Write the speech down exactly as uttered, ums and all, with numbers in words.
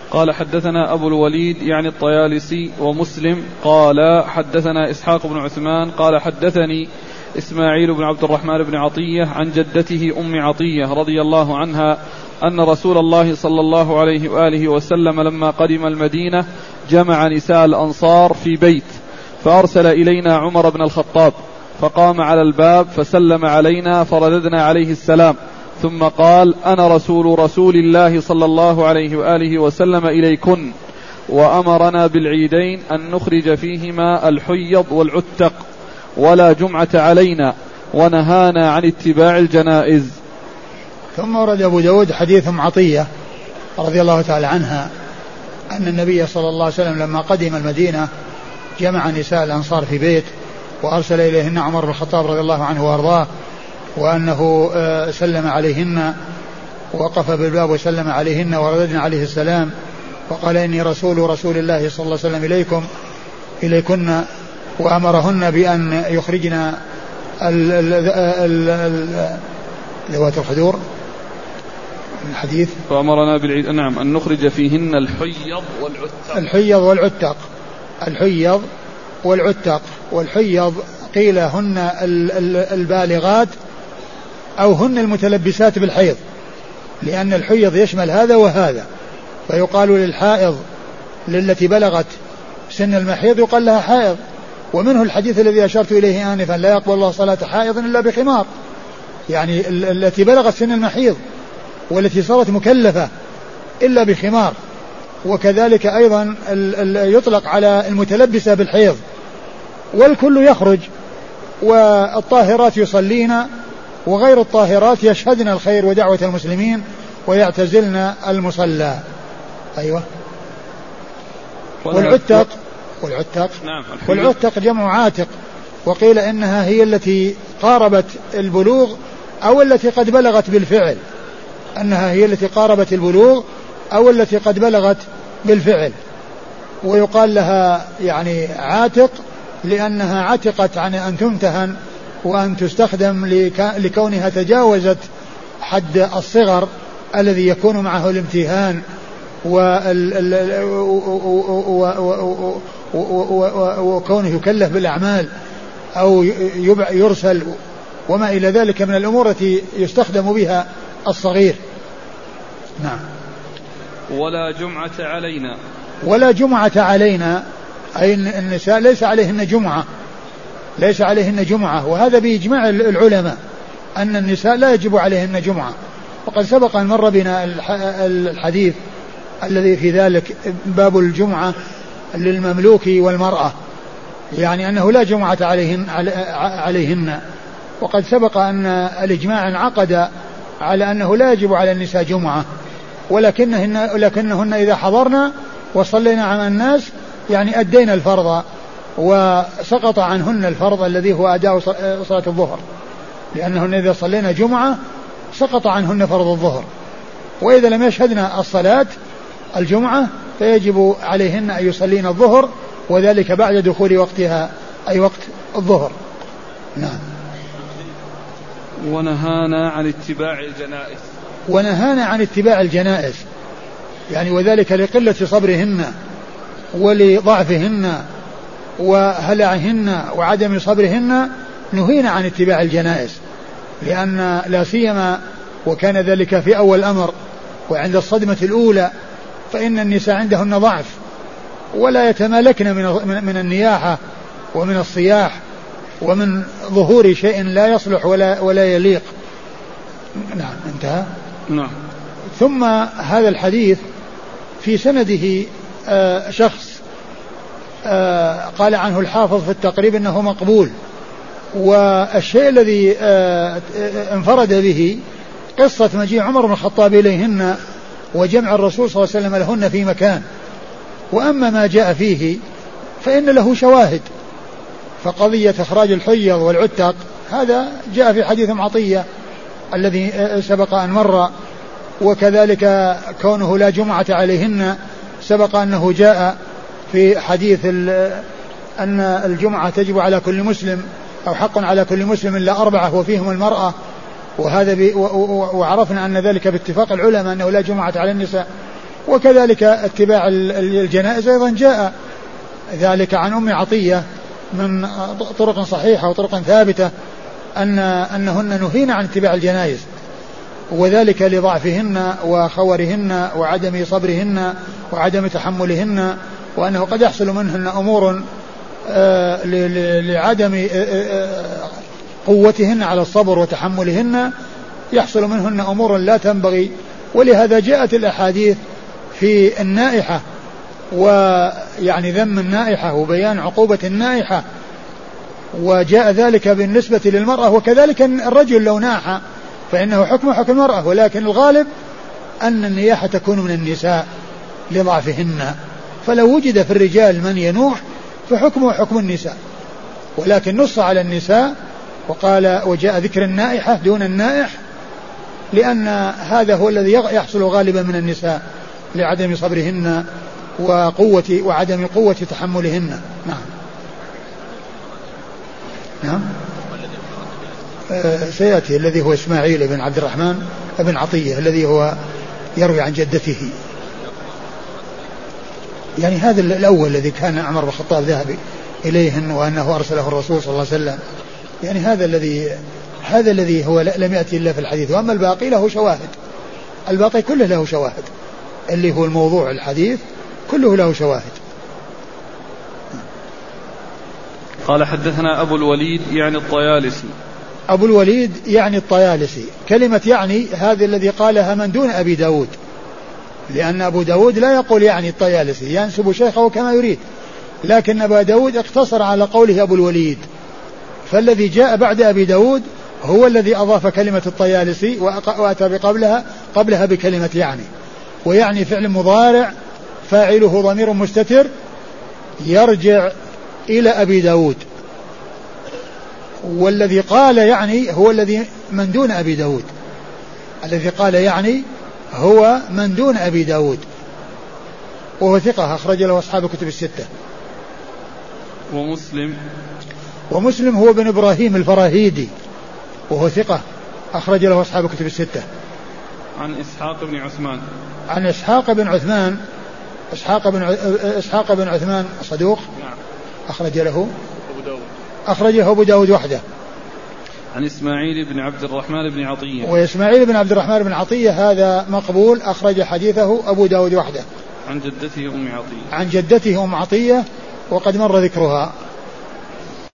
قال حدثنا أبو الوليد يعني الطيالسي ومسلم قال حدثنا إسحاق بن عثمان قال حدثني إسماعيل بن عبد الرحمن بن عطية عن جدته أم عطية رضي الله عنها أن رسول الله صلى الله عليه وآله وسلم لما قدم المدينة جمع نساء الأنصار في بيت فأرسل إلينا عمر بن الخطاب فقام على الباب فسلم علينا فرددنا عليه السلام ثم قال أنا رسول رسول الله صلى الله عليه وآله وسلم إليكن وأمرنا بالعيدين أن نخرج فيهما الحيض والعتق ولا جمعة علينا ونهانا عن اتباع الجنائز. ثم ورد أبو داود حديث أم عطية رضي الله تعالى عنها أن النبي صلى الله عليه وسلم لما قدم المدينة جمع نساء الأنصار في بيت وأرسل إليهن عمر بن الخطاب رضي الله عنه وأرضاه وأنه سلم عليهن ووقف بالباب وسلم عليهن ورددنا عليه السلام وقال إني رسول رسول الله صلى الله عليه وسلم إليكم إليكن وأمرهن بأن يخرجن ذوات الخدور الحديث فأمرنا بالعيد نعم أن نخرج فيهن الحيض والعتق الحيض والعتق الحيض والعتق والحيض قيل هن البالغات أو هن المتلبسات بالحيض لأن الحيض يشمل هذا وهذا فيقال للحائض للتي بلغت سن المحيض يقال لها حائض ومنه الحديث الذي أشرت إليه آنفا لا يقبل الله صلاة حائض إلا بخمار يعني التي بلغت سن المحيض والتي صارت مكلفة إلا بخمار وكذلك أيضا يطلق على المتلبسة بالحيض والكل يخرج والطاهرات يصلين وغير الطاهرات يشهدن الخير ودعوة المسلمين ويعتزلن المصلى. أيوة. والعتق والعتق نعم والعتق جمع عاتق وقيل إنها هي التي قاربت البلوغ أو التي قد بلغت بالفعل أنها هي التي قاربت البلوغ أو التي قد بلغت بالفعل ويقال لها يعني عاتق لأنها عتقت عن أن تمتهن وأن تستخدم لكونها تجاوزت حد الصغر الذي يكون معه الامتهان وكونه يكلف بالأعمال أو يرسل وما إلى ذلك من الأمور التي يستخدم بها الصغير. نعم. ولا جمعة علينا ولا جمعة علينا أي النساء ليس عليهن جمعة ليس عليهن جمعة وهذا بإجماع العلماء أن النساء لا يجب عليهن جمعة وقد سبق أن مر بنا الحديث الذي في ذلك باب الجمعة للمملوك والمرأة يعني أنه لا جمعة عليهن, عليهن وقد سبق أن الإجماع انعقد على أنه لا يجب على النساء جمعة ولكنهن, ولكنهن إذا حضرنا وصلينا على الناس يعني أدينا الفرض وسقط عنهن الفرض الذي هو أداء صلاة الظهر لأنهن إذا صلينا جمعة سقط عنهن فرض الظهر وإذا لم يشهدنا الصلاة الجمعة فيجب عليهن أن يصلين الظهر وذلك بعد دخول وقتها أي وقت الظهر. نعم. ونهانا عن اتباع الجنائز ونهانا عن اتباع الجنائز يعني وذلك لقلة صبرهن ولضعفهن وهلعهن وعدم صبرهن نهينا عن اتباع الجنائز لأن لا سيما وكان ذلك في أول الأمر وعند الصدمة الأولى فإن النساء عندهن ضعف ولا يتمالكن من, من النياحة ومن الصياح ومن ظهور شيء لا يصلح ولا, ولا يليق. نعم. انتهى. نعم. ثم هذا الحديث في سنده آه شخص آه قال عنه الحافظ في التقريب انه مقبول والشيء الذي آه انفرد به قصة مجيء عمر بن الخطاب إليهن وجمع الرسول صلى الله عليه وسلم لهن في مكان وأما ما جاء فيه فإن له شواهد فقضية إخراج الحيض والعتق هذا جاء في حديث عطية الذي سبق أن مر وكذلك كونه لا جمعة عليهن سبق أنه جاء في حديث أن الجمعة تجب على كل مسلم أو حق على كل مسلم إلا أربعة وفيهم المرأة وهذا وعرفنا أن ذلك باتفاق العلماء أنه لا جمعة على النساء وكذلك اتباع الجنائز أيضا جاء ذلك عن أم عطية من طرق صحيحة وطرق ثابتة أن أنهن نهين عن اتباع الجنائز، وذلك لضعفهن وخورهن وعدم صبرهن وعدم تحملهن، وأنه قد يحصل منهن أمور لعدم قوتهن على الصبر وتحملهن، يحصل منهن أمور لا تنبغي. ولهذا جاءت الأحاديث في النائحة ويعني ذم النائحة وبيان عقوبة النائحة، وجاء ذلك بالنسبة للمرأة، وكذلك الرجل لو ناح فإنه حكم حكم المرأة، ولكن الغالب أن النياحة تكون من النساء لضعفهن، فلو وجد في الرجال من ينوح فحكمه حكم النساء، ولكن نص على النساء وقال وجاء ذكر النائحة دون النائح، لأن هذا هو الذي يحصل غالبا من النساء لعدم صبرهن وقوة وعدم قوة تحملهن. نعم نعم آه سيأتي الذي هو إسماعيل بن عبد الرحمن بن عطية الذي هو يروي عن جدته، يعني هذا الأول الذي كان عمر بن الخطاب ذهب إليهن وأنه أرسله الرسول صلى الله عليه وسلم، يعني هذا الذي هذا الذي هو لم يأتي إلا في الحديث، وأما الباقي له شواهد، الباقي كله له شواهد، اللي هو الموضوع الحديث كله له شواهد. قال حدثنا أبو الوليد يعني الطيالسي. أبو الوليد يعني الطيالسي، كلمة يعني هذا الذي قالها من دون أبي داود، لأن أبو داود لا يقول يعني الطيالسي، ينسب شيخه كما يريد، لكن أبا داود اقتصر على قوله أبو الوليد، فالذي جاء بعد أبي داود هو الذي أضاف كلمة الطيالسي وأتى بقبلها قبلها بكلمة يعني، ويعني فعل مضارع فاعله ضمير مستتر يرجع إلى أبي داود، والذي قال يعني هو الذي من دون أبي داود، الذي قال يعني هو من دون أبي داود، وهو ثقة أخرج له أصحاب الكتب الستة. ومسلم ومسلم هو بن إبراهيم الفراهيدي وهو ثقة أخرج له أصحاب الكتب الستة. عن إسحاق بن عثمان عن إسحاق بن عثمان إسحاق بن إسحاق بن عثمان صدوق نعم. أخرج له أبو داود أخرجه أبو داود وحده. عن إسماعيل بن عبد الرحمن بن عطية وإسماعيل بن عبد الرحمن بن عطية هذا مقبول أخرج حديثه أبو داود وحده. عن جدته أم عطية عن جدته أم عطية وقد مر ذكرها.